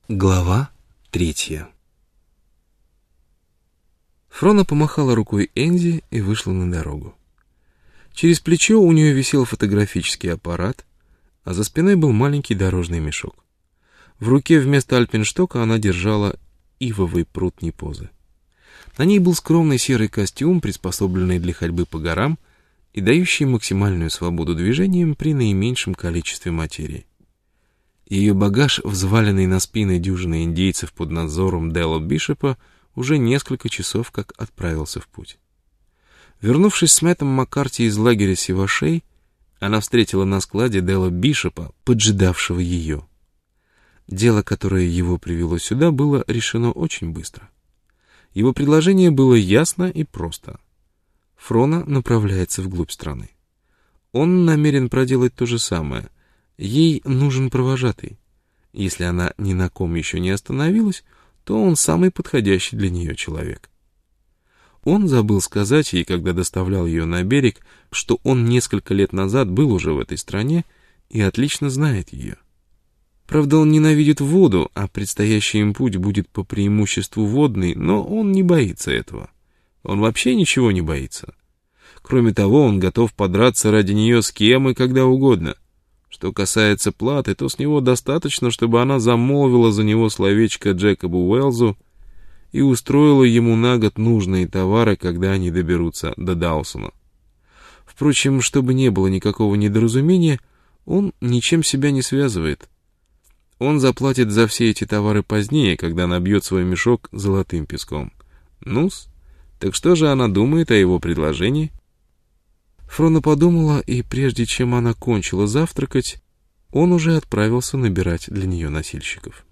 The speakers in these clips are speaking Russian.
Глава 3. Фрона помахала рукой Энди и вышла на дорогу. Через плечо у нее висел фотографический аппарат, а за спиной был маленький дорожный мешок. В руке вместо альпинштока она держала ивовый прут Непозы. На ней был скромный серый костюм, приспособленный для ходьбы по горам и дающий максимальную свободу движениям при наименьшем количестве материи. Ее багаж, взваленный на спины дюжины индейцев под надзором Дэлла Бишопа, уже несколько часов как отправился в путь. Вернувшись с Мэттом Маккарти из лагеря Сивашей, она встретила на складе Дэлла Бишопа, поджидавшего ее. Дело, которое его привело сюда, было решено очень быстро. Его предложение было ясно и просто. Фрона направляется вглубь страны. Он намерен проделать то же самое. Ей нужен провожатый. Если она ни на ком еще не остановилась, то он самый подходящий для нее человек. Он забыл сказать ей, когда доставлял ее на берег, что он несколько лет назад был уже в этой стране и отлично знает ее. Правда, он ненавидит воду, а предстоящий им путь будет по преимуществу водный, но он не боится этого. Он вообще ничего не боится. Кроме того, он готов подраться ради нее с кем и когда угодно. Что касается платы, то с него достаточно, чтобы она замолвила за него словечко Джекобу Уэллзу и устроила ему на год нужные товары, когда они доберутся до Даусона. Впрочем, чтобы не было никакого недоразумения, он ничем себя не связывает. Он заплатит за все эти товары позднее, когда набьет свой мешок золотым песком. Ну-с, так что же она думает о его предложении? Фрона подумала, и прежде чем она кончила завтракать, он уже отправился набирать для нее носильщиков.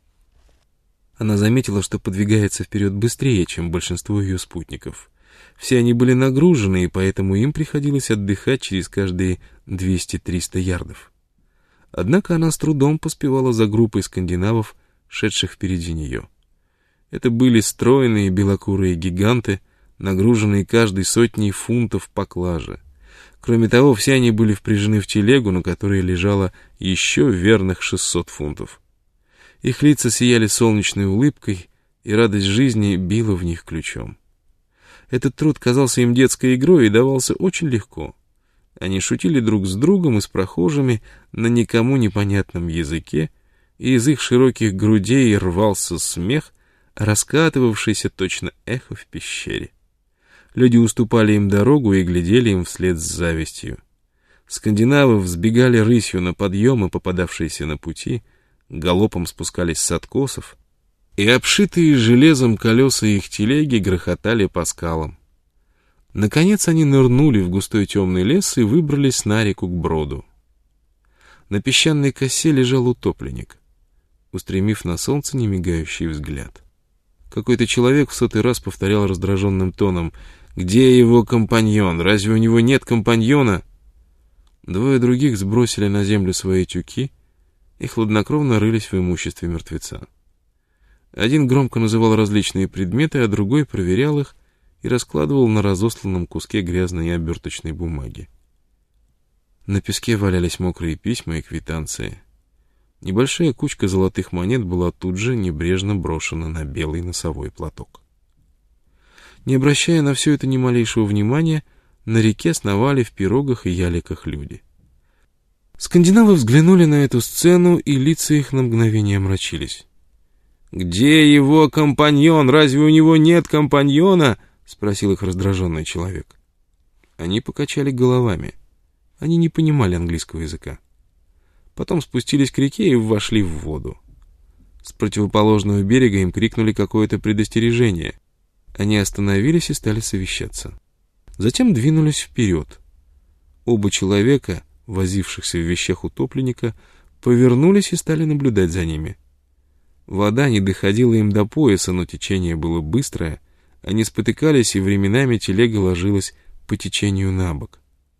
Она заметила, что подвигается вперед быстрее, чем большинство ее спутников. Все они были нагружены, и поэтому им приходилось отдыхать через каждые 200-300 ярдов. Однако она с трудом поспевала за группой скандинавов, шедших впереди нее. Это были стройные белокурые гиганты, нагруженные каждой сотней фунтов поклажи. Кроме того, все они были впряжены в телегу, на которой лежало еще верных 600 фунтов. Их лица сияли солнечной улыбкой, и радость жизни била в них ключом. Этот труд казался им детской игрой и давался очень легко. Они шутили друг с другом и с прохожими на никому непонятном языке, и из их широких грудей рвался смех, раскатывавшийся точно эхо в пещере. Люди уступали им дорогу и глядели им вслед с завистью. Скандинавы взбегали рысью на подъемы, попадавшиеся на пути, галопом спускались с откосов, и обшитые железом колеса их телеги грохотали по скалам. Наконец они нырнули в густой темный лес и выбрались на реку к броду. На песчаной косе лежал утопленник, устремив на солнце немигающий взгляд. Какой-то человек в 100-й раз повторял раздраженным тоном: «Где его компаньон? Разве у него нет компаньона?» Двое других сбросили на землю свои тюки и хладнокровно рылись в имуществе мертвеца. Один громко называл различные предметы, а другой проверял их и раскладывал на разосланном куске грязной оберточной бумаги. На песке валялись мокрые письма и квитанции. Небольшая кучка золотых монет была тут же небрежно брошена на белый носовой платок. Не обращая на все это ни малейшего внимания, на реке сновали в пирогах и яликах люди. Скандинавы взглянули на эту сцену, и лица их на мгновение омрачились. «Где его компаньон? Разве у него нет компаньона?» — спросил их раздраженный человек. Они покачали головами. Они не понимали английского языка. Потом спустились к реке и вошли в воду. С противоположного берега им крикнули какое-то предостережение. Они остановились и стали совещаться. Затем двинулись вперед. Оба человека, возившихся в вещах утопленника, повернулись и стали наблюдать за ними. Вода не доходила им до пояса, но течение было быстрое. Они спотыкались, и временами телега ложилась по течению на бок.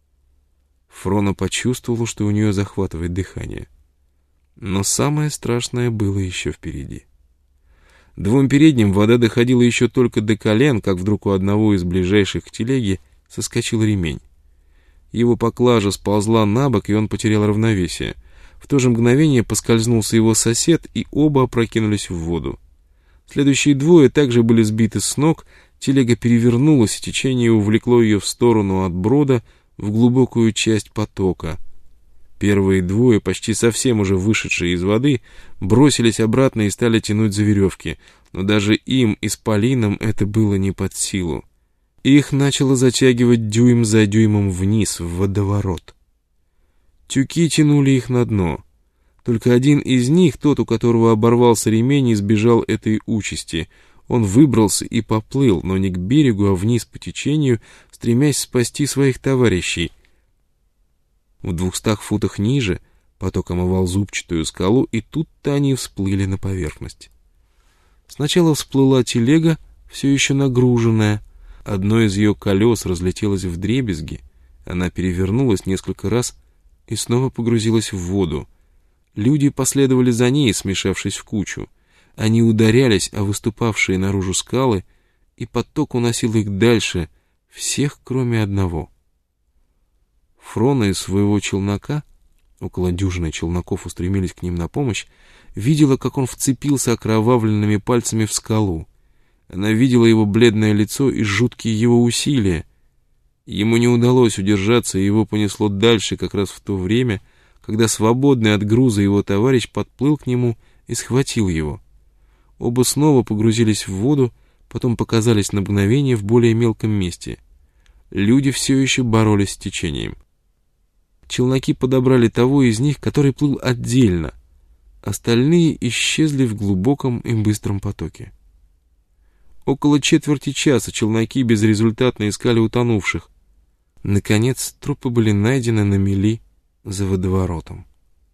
Фрона почувствовала, что у нее захватывает дыхание. Но самое страшное было еще впереди. Двум передним вода доходила еще только до колен, как вдруг у одного из ближайших к телеге соскочил ремень. Его поклажа сползла на бок, и он потерял равновесие. В то же мгновение поскользнулся его сосед, и оба опрокинулись в воду. Следующие двое также были сбиты с ног, телега перевернулась, и течение увлекло ее в сторону от брода в глубокую часть потока. Первые двое, почти совсем уже вышедшие из воды, бросились обратно и стали тянуть за веревки, но даже им, исполинам, это было не под силу. Их начало затягивать дюйм за дюймом вниз, в водоворот. Тюки тянули их на дно. Только один из них, тот, у которого оборвался ремень, избежал этой участи. Он выбрался и поплыл, но не к берегу, а вниз по течению, стремясь спасти своих товарищей. В 200 футах ниже поток омывал зубчатую скалу, и тут-то они всплыли на поверхность. Сначала всплыла телега, все еще нагруженная. Одно из ее колес разлетелось вдребезги. Она перевернулась несколько раз и снова погрузилась в воду. Люди последовали за ней, смешавшись в кучу. Они ударялись о выступавшие наружу скалы, и поток уносил их дальше, всех, кроме одного. Фрона из своего челнока, около дюжины челноков устремились к ним на помощь, видела, как он вцепился окровавленными пальцами в скалу. Она видела его бледное лицо и жуткие его усилия. Ему не удалось удержаться, и его понесло дальше как раз в то время, когда свободный от груза его товарищ подплыл к нему и схватил его. Оба снова погрузились в воду, потом показались на мгновение в более мелком месте. Люди все еще боролись с течением. Челноки подобрали того из них, который плыл отдельно. Остальные исчезли в глубоком и быстром потоке. Около четверти часа челноки безрезультатно искали утонувших. Наконец, трупы были найдены на мели за водоворотом.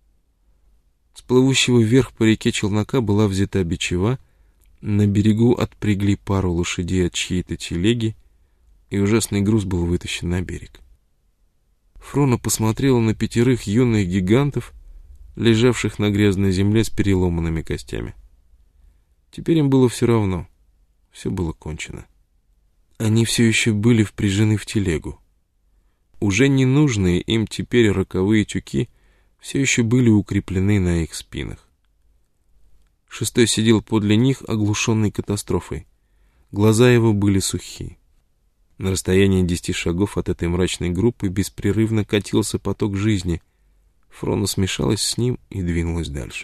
С плывущего вверх по реке челнока была взята бичева, на берегу отпрягли пару лошадей от чьей-то телеги, и ужасный груз был вытащен на берег. Фрона посмотрела на 5 юных гигантов, лежавших на грязной земле с переломанными костями. Теперь им было все равно, все было кончено. Они все еще были впряжены в телегу. Уже ненужные им теперь роковые тюки все еще были укреплены на их спинах. Шестой сидел подле них, оглушенный катастрофой. Глаза его были сухи. На расстоянии 10 шагов от этой мрачной группы беспрерывно катился поток жизни. Фрона смешалась с ним и двинулась дальше.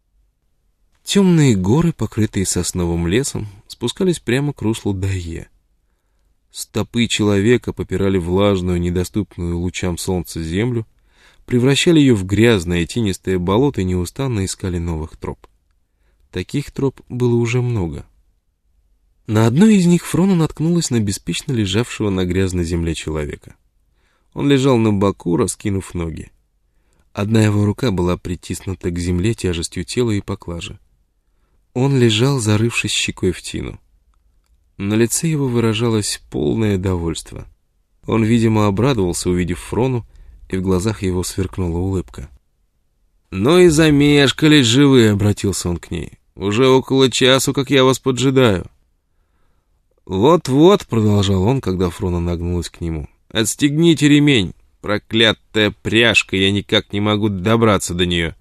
Темные горы, покрытые сосновым лесом, спускались прямо к руслу Дайе. Стопы человека попирали влажную, недоступную лучам солнца землю, превращали ее в грязное тенистое болото и неустанно искали новых троп. Таких троп было уже много. На одной из них Фрона наткнулась на беспечно лежавшего на грязной земле человека. Он лежал на боку, раскинув ноги. Одна его рука была притиснута к земле тяжестью тела и поклажи. Он лежал, зарывшись щекой в тину. На лице его выражалось полное довольство. Он, видимо, обрадовался, увидев Фрону, и в глазах его сверкнула улыбка. «Ну и замешкались живые», — обратился он к ней. «Уже около часу, как я вас поджидаю». «Вот-вот», — продолжал он, когда Фрона нагнулась к нему, — «отстегните ремень, проклятая пряжка, я никак не могу добраться до нее».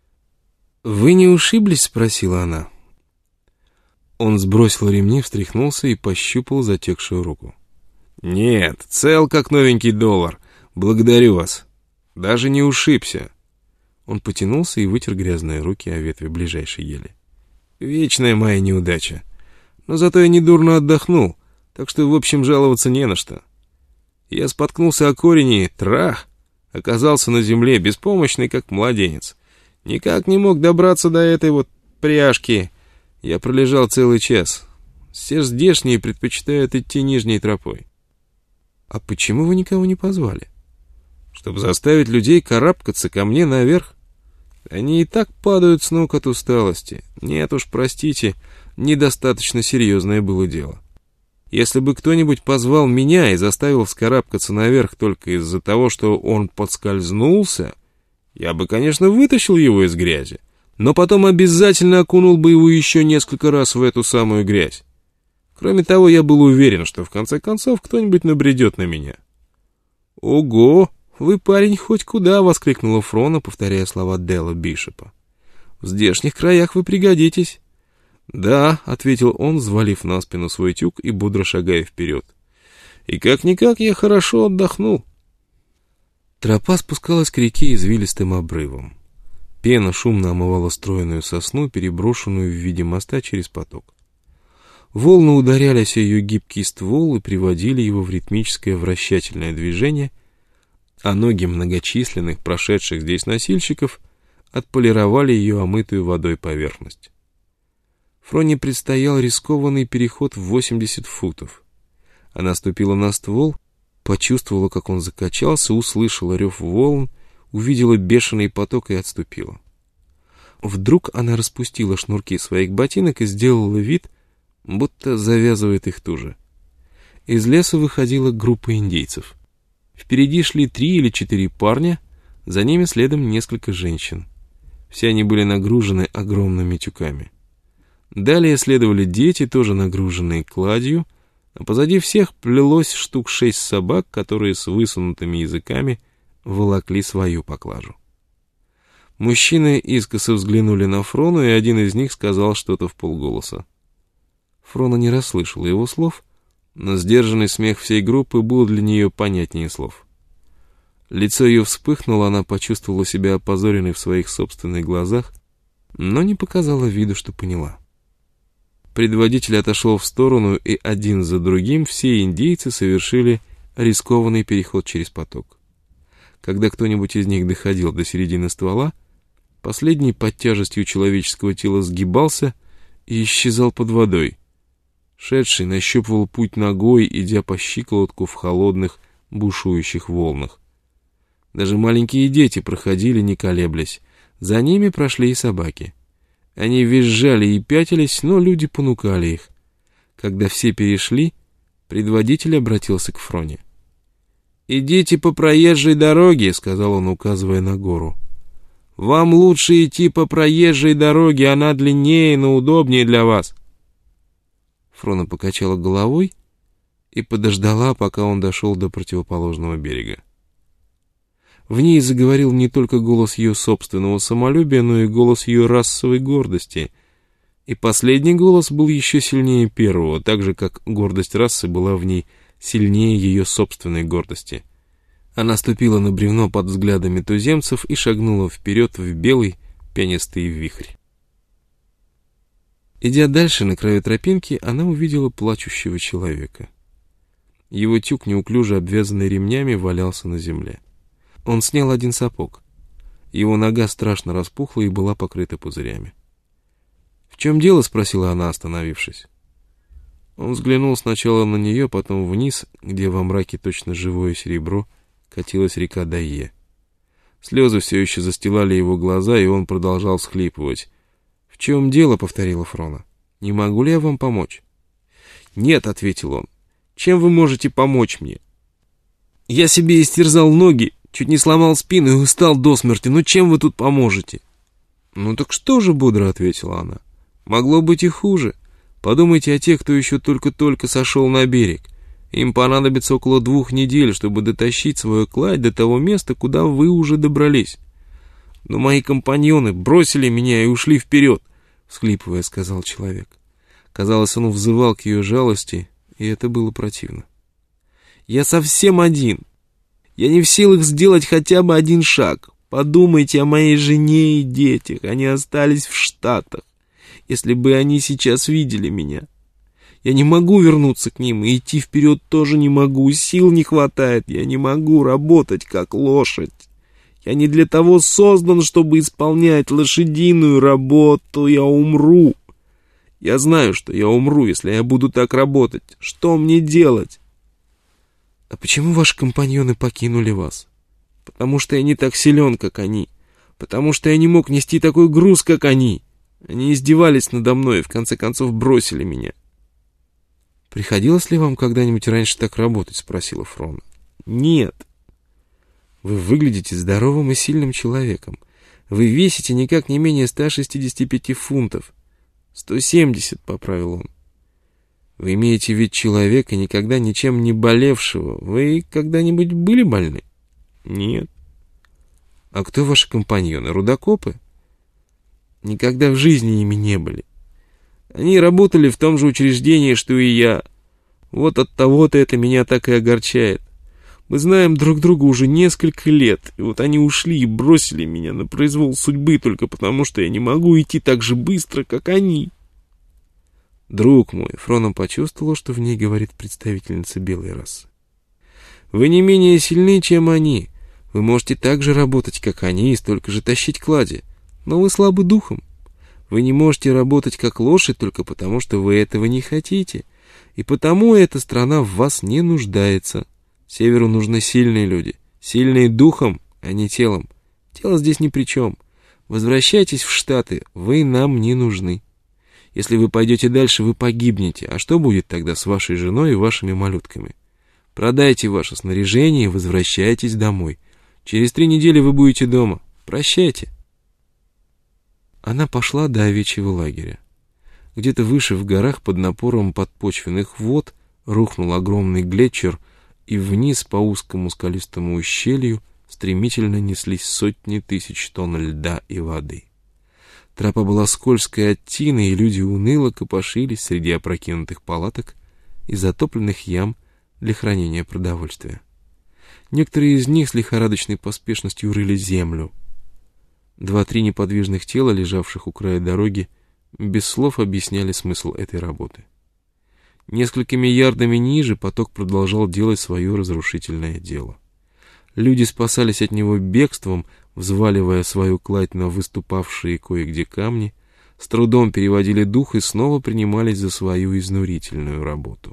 «Вы не ушиблись?» — спросила она. Он сбросил ремни, встряхнулся и пощупал затекшую руку. «Нет, цел как новенький доллар. Благодарю вас. Даже не ушибся». Он потянулся и вытер грязные руки о ветви ближайшей ели. «Вечная моя неудача. Но зато я недурно отдохнул, так что, в общем, жаловаться не на что. Я споткнулся о корень и, трах, оказался на земле, беспомощный, как младенец. Никак не мог добраться до этой вот пряжки. Я пролежал целый час. Все здешние предпочитают идти нижней тропой». «А почему вы никого не позвали?» «Чтобы заставить людей карабкаться ко мне наверх. Они и так падают с ног от усталости. Нет уж, простите, недостаточно серьезное было дело. Если бы кто-нибудь позвал меня и заставил вскарабкаться наверх только из-за того, что он подскользнулся, я бы, конечно, вытащил его из грязи, но потом обязательно окунул бы его еще несколько раз в эту самую грязь. Кроме того, я был уверен, что в конце концов кто-нибудь набредет на меня». «Ого! «Вы, парень, хоть куда!» — воскликнула Фрона, повторяя слова Делла Бишопа. «В здешних краях вы пригодитесь». «Да», — ответил он, взвалив на спину свой тюк и бодро шагая вперед. «И как-никак я хорошо отдохнул». Тропа спускалась к реке извилистым обрывом. Пена шумно омывала стройную сосну, переброшенную в виде моста через поток. Волны ударялись о ее гибкий ствол и приводили его в ритмическое вращательное движение, а ноги многочисленных прошедших здесь носильщиков отполировали ее омытую водой поверхность. Фроне предстоял рискованный переход в 80 футов. Она ступила на ствол, почувствовала, как он закачался, услышала рев волн, увидела бешеный поток и отступила. Вдруг она распустила шнурки своих ботинок и сделала вид, будто завязывает их туже. Из леса выходила группа индейцев. Впереди шли 3 или 4 парня, за ними следом несколько женщин. Все они были нагружены огромными тюками. Далее следовали дети, тоже нагруженные кладью, а позади всех плелось штук 6 собак, которые с высунутыми языками волокли свою поклажу. Мужчины искоса взглянули на Фрону, и один из них сказал что-то вполголоса. Фрона не расслышала его слов, но сдержанный смех всей группы был для нее понятнее слов. Лицо ее вспыхнуло, она почувствовала себя опозоренной в своих собственных глазах, но не показала виду, что поняла. Предводитель отошел в сторону, и один за другим все индейцы совершили рискованный переход через поток. Когда кто-нибудь из них доходил до середины ствола, последний под тяжестью человеческого тела сгибался и исчезал под водой. Шедший нащупывал путь ногой, идя по щиколотку в холодных, бушующих волнах. Даже маленькие дети проходили, не колеблясь. За ними прошли и собаки. Они визжали и пятились, но люди понукали их. Когда все перешли, предводитель обратился к Фроне. «Идите по проезжей дороге», — сказал он, указывая на гору. «Вам лучше идти по проезжей дороге, она длиннее, но удобнее для вас». Фрона покачала головой и подождала, пока он дошел до противоположного берега. В ней заговорил не только голос ее собственного самолюбия, но и голос ее расовой гордости. И последний голос был еще сильнее первого, так же, как гордость расы была в ней сильнее ее собственной гордости. Она ступила на бревно под взглядами туземцев и шагнула вперед в белый пенистый вихрь. Идя дальше, на краю тропинки, она увидела плачущего человека. Его тюк, неуклюже обвязанный ремнями, валялся на земле. Он снял один сапог. Его нога страшно распухла и была покрыта пузырями. «В чем дело?» — спросила она, остановившись. Он взглянул сначала на нее, потом вниз, где во мраке точно живое серебро катилась река Дайе. Слезы все еще застилали его глаза, и он продолжал всхлипывать. «В чем дело?» — повторила Фрона. «Не могу ли я вам помочь?» «Нет», — ответил он. «Чем вы можете помочь мне? Я себе истерзал ноги, чуть не сломал спину и устал до смерти. Ну чем вы тут поможете?» «Ну так что же?» — бодро ответила она. «Могло быть и хуже. Подумайте о тех, кто еще только-только сошел на берег. Им понадобится около 2 недель, чтобы дотащить свою кладь до того места, куда вы уже добрались. Но мои компаньоны бросили меня и ушли вперед», — всхлипывая, сказал человек. Казалось, он взывал к ее жалости, и это было противно. «Я совсем один. Я не в силах сделать хотя бы один шаг. Подумайте о моей жене и детях. Они остались в Штатах. Если бы они сейчас видели меня. Я не могу вернуться к ним, и идти вперед тоже не могу. Сил не хватает. Я не могу работать, как лошадь. Я не для того создан, чтобы исполнять лошадиную работу. Я умру. Я знаю, что я умру, если я буду так работать. Что мне делать?» «А почему ваши компаньоны покинули вас?» «Потому что я не так силен, как они. Потому что я не мог нести такой груз, как они. Они издевались надо мной и в конце концов бросили меня». «Приходилось ли вам когда-нибудь раньше так работать?» — спросила Фрона. «Нет». «Вы выглядите здоровым и сильным человеком. Вы весите никак не менее 165 фунтов. 170, — поправил он. Вы имеете вид человека, никогда ничем не болевшего. Вы когда-нибудь были больны?» Нет. А кто ваши компаньоны? Рудокопы? Никогда в жизни ими не были. Они работали в том же учреждении, что и я. Вот от того-то это меня так и огорчает. Мы знаем друг друга уже несколько лет, и вот они ушли и бросили меня на произвол судьбы только потому, что я не могу идти так же быстро, как они. Друг мой, Фрона почувствовала, что в ней говорит представительница белой расы. Вы не менее сильны, чем они. Вы можете так же работать, как они, и столько же тащить клади. Но вы слабы духом. Вы не можете работать как лошадь только потому, что вы этого не хотите. И потому эта страна в вас не нуждается. Северу нужны сильные люди. Сильные духом, а не телом. Тело здесь ни при чем. Возвращайтесь в Штаты, вы нам не нужны. Если вы пойдете дальше, вы погибнете. А что будет тогда с вашей женой и вашими малютками? Продайте ваше снаряжение и возвращайтесь домой. Через 3 недели вы будете дома. Прощайте. Она пошла до овечьего лагеря. Где-то выше в горах под напором подпочвенных вод рухнул огромный глетчер, и вниз по узкому скалистому ущелью стремительно неслись сотни тысяч тонн льда и воды. Тропа была скользкой от тины, и люди уныло копошились среди опрокинутых палаток и затопленных ям для хранения продовольствия. Некоторые из них с лихорадочной поспешностью рыли землю. 2-3 неподвижных тела, лежавших у края дороги, без слов объясняли смысл этой работы. Несколькими ярдами ниже поток продолжал делать свое разрушительное дело. Люди спасались от него бегством, взваливая свою кладь на выступавшие кое-где камни, с трудом переводили дух и снова принимались за свою изнурительную работу.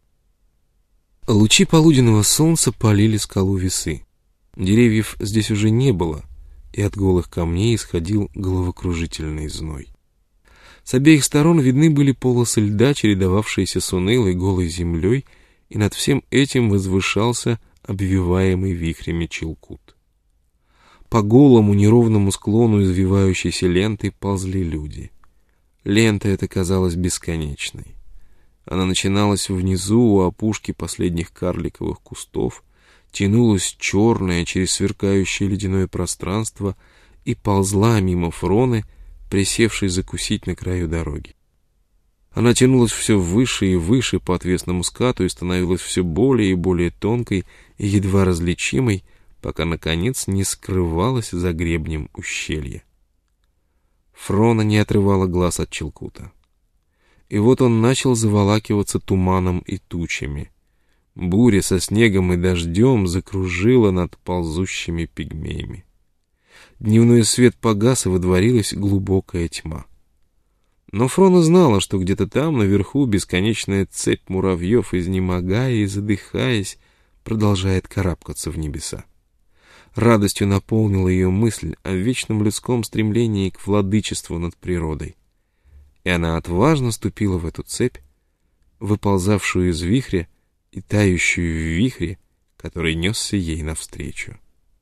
Лучи полуденного солнца палили скалу Весы. Деревьев здесь уже не было, и от голых камней исходил головокружительный зной. С обеих сторон видны были полосы льда, чередовавшиеся с унылой голой землей, и над всем этим возвышался обвиваемый вихрями Чилкут. По голому неровному склону извивающейся лентой ползли люди. Лента эта казалась бесконечной. Она начиналась внизу у опушки последних карликовых кустов, тянулась черная через сверкающее ледяное пространство и ползла мимо Фроны, присевшей закусить на краю дороги. Она тянулась все выше и выше по отвесному скату и становилась все более и более тонкой и едва различимой, пока, наконец, не скрывалась за гребнем ущелья. Фрона не отрывала глаз от Чилкута. И вот он начал заволакиваться туманом и тучами. Буря со снегом и дождем закружила над ползущими пигмеями. Дневной свет погас, и водворилась глубокая тьма. Но Фрона знала, что где-то там, наверху, бесконечная цепь муравьев, изнемогая и задыхаясь, продолжает карабкаться в небеса. Радостью наполнила ее мысль о вечном людском стремлении к владычеству над природой. И она отважно ступила в эту цепь, выползавшую из вихря и тающую в вихре, который несся ей навстречу.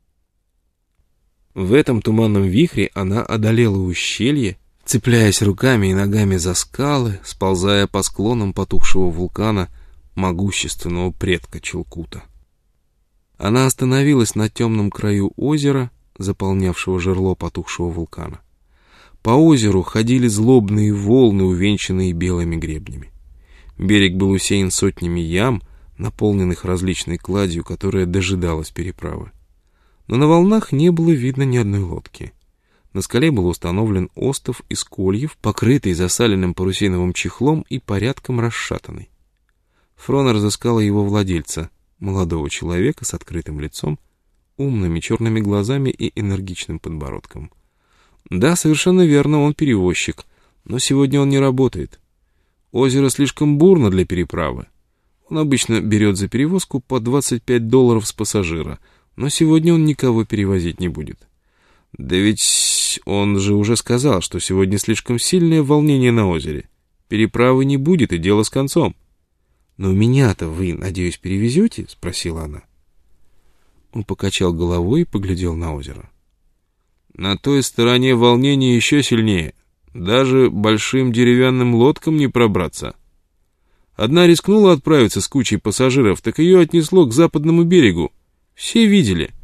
В этом туманном вихре она одолела ущелье, цепляясь руками и ногами за скалы, сползая по склонам потухшего вулкана могущественного предка Чилкута. Она остановилась на темном краю озера, заполнявшего жерло потухшего вулкана. По озеру ходили злобные волны, увенчанные белыми гребнями. Берег был усеян сотнями ям, наполненных различной кладью, которая дожидалась переправы. Но на волнах не было видно ни одной лодки. На скале был установлен остов из кольев, покрытый засаленным парусиновым чехлом и порядком расшатанный. Фрона разыскала его владельца, молодого человека с открытым лицом, умными черными глазами и энергичным подбородком. Да, совершенно верно, он перевозчик, но сегодня он не работает. Озеро слишком бурно для переправы. Он обычно берет за перевозку по $25 с пассажира, но сегодня он никого перевозить не будет. Да ведь он же уже сказал, что сегодня слишком сильное волнение на озере. Переправы не будет, и дело с концом. «Но меня-то вы, надеюсь, перевезете?» — спросила она. Он покачал головой и поглядел на озеро. «На той стороне волнение еще сильнее. Даже большим деревянным лодкам не пробраться. Одна рискнула отправиться с кучей пассажиров, так ее отнесло к западному берегу. Все видели.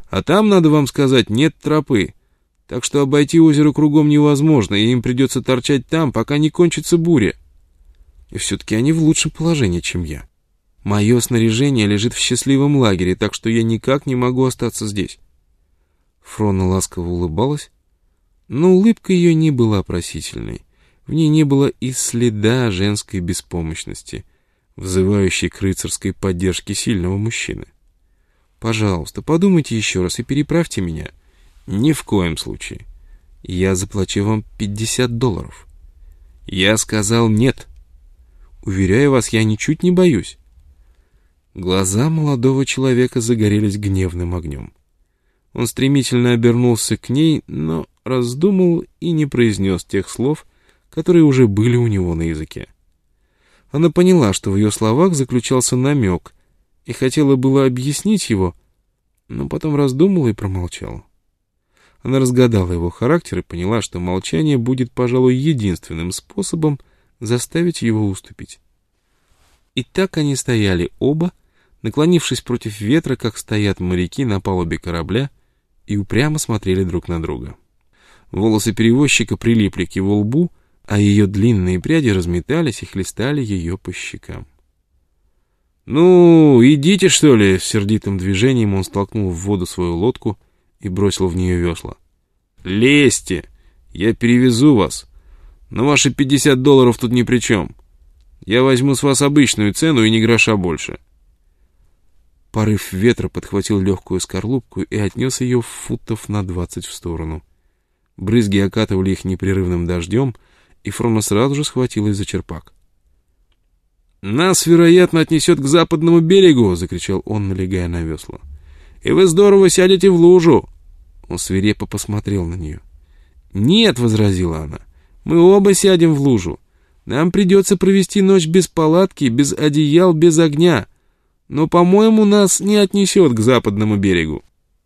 А там, надо вам сказать, нет тропы. Так что обойти озеро кругом невозможно, и им придется торчать там, пока не кончится буря. И все-таки они в лучшем положении, чем я. Мое снаряжение лежит в счастливом лагере, так что я никак не могу остаться здесь. Фрона ласково улыбалась, но улыбка ее не была просительной. В ней не было и следа женской беспомощности, взывающей к рыцарской поддержке сильного мужчины. «Пожалуйста, подумайте еще раз и переправьте меня». «Ни в коем случае. Я заплачу вам $50». «Я сказал нет. Уверяю вас, я ничуть не боюсь». Глаза молодого человека загорелись гневным огнем. Он стремительно обернулся к ней, но раздумал и не произнес тех слов, которые уже были у него на языке. Она поняла, что в ее словах заключался намек, и хотела было объяснить его, но потом раздумала и промолчала. Она разгадала его характер и поняла, что молчание будет, пожалуй, единственным способом заставить его уступить. И так они стояли оба, наклонившись против ветра, как стоят моряки на палубе корабля, и упрямо смотрели друг на друга. Волосы перевозчика прилипли к его лбу, а ее длинные пряди разметались и хлестали ее по щекам. «Ну, идите, что ли!» — с сердитым движением он столкнул в воду свою лодку и бросил в нее весла. «Лезьте! Я перевезу вас! Но ваши $50 тут ни при чем. Я возьму с вас обычную цену и ни гроша больше». Порыв ветра подхватил легкую скорлупку и отнес ее футов на 20 в сторону. Брызги окатывали их непрерывным дождем, и Фрона сразу же схватилась за черпак. «Нас, вероятно, отнесет к западному берегу!» — закричал он, налегая на весла. «И вы здорово сядете в лужу!» Он свирепо посмотрел на нее. «Нет!» — возразила она. «Мы оба сядем в лужу. Нам придется провести ночь без палатки, без одеял, без огня. Но, по-моему, нас не отнесет к западному берегу».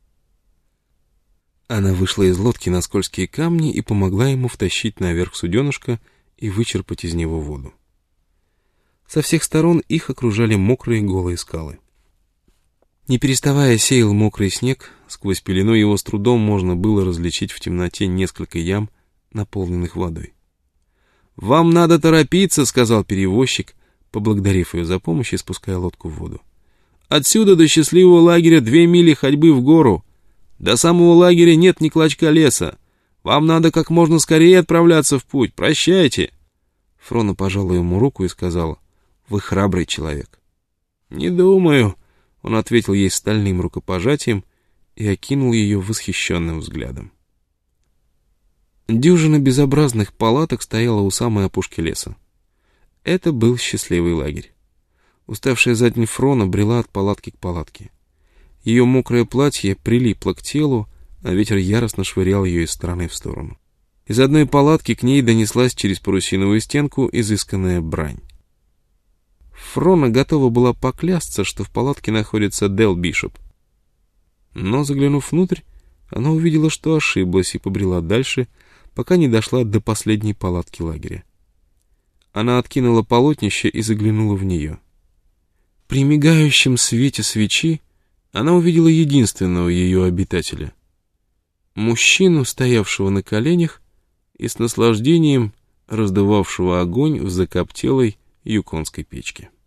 Она вышла из лодки на скользкие камни и помогла ему втащить наверх суденышко и вычерпать из него воду. Со всех сторон их окружали мокрые голые скалы. Не переставая сеял мокрый снег, сквозь пелену его с трудом можно было различить в темноте несколько ям, наполненных водой. «Вам надо торопиться», — сказал перевозчик, поблагодарив ее за помощь и спуская лодку в воду. «Отсюда до счастливого лагеря 2 мили ходьбы в гору. До самого лагеря нет ни клочка леса. Вам надо как можно скорее отправляться в путь. Прощайте». Фрона пожала ему руку и сказала: «Вы храбрый человек». «Не думаю», — он ответил ей стальным рукопожатием и окинул ее восхищенным взглядом. Дюжина безобразных палаток стояла у самой опушки леса. Это был счастливый лагерь. Уставшая за день Фрона брела от палатки к палатке. Ее мокрое платье прилипло к телу, а ветер яростно швырял ее из стороны в сторону. Из одной палатки к ней донеслась через парусиновую стенку изысканная брань. Фрона готова была поклясться, что в палатке находится Дел Бишоп. Но, заглянув внутрь, она увидела, что ошиблась, и побрела дальше, пока не дошла до последней палатки лагеря. Она откинула полотнище и заглянула в нее. При мигающем свете свечи она увидела единственного ее обитателя — мужчину, стоявшего на коленях и с наслаждением раздувавшего огонь в закоптелой юконской печке.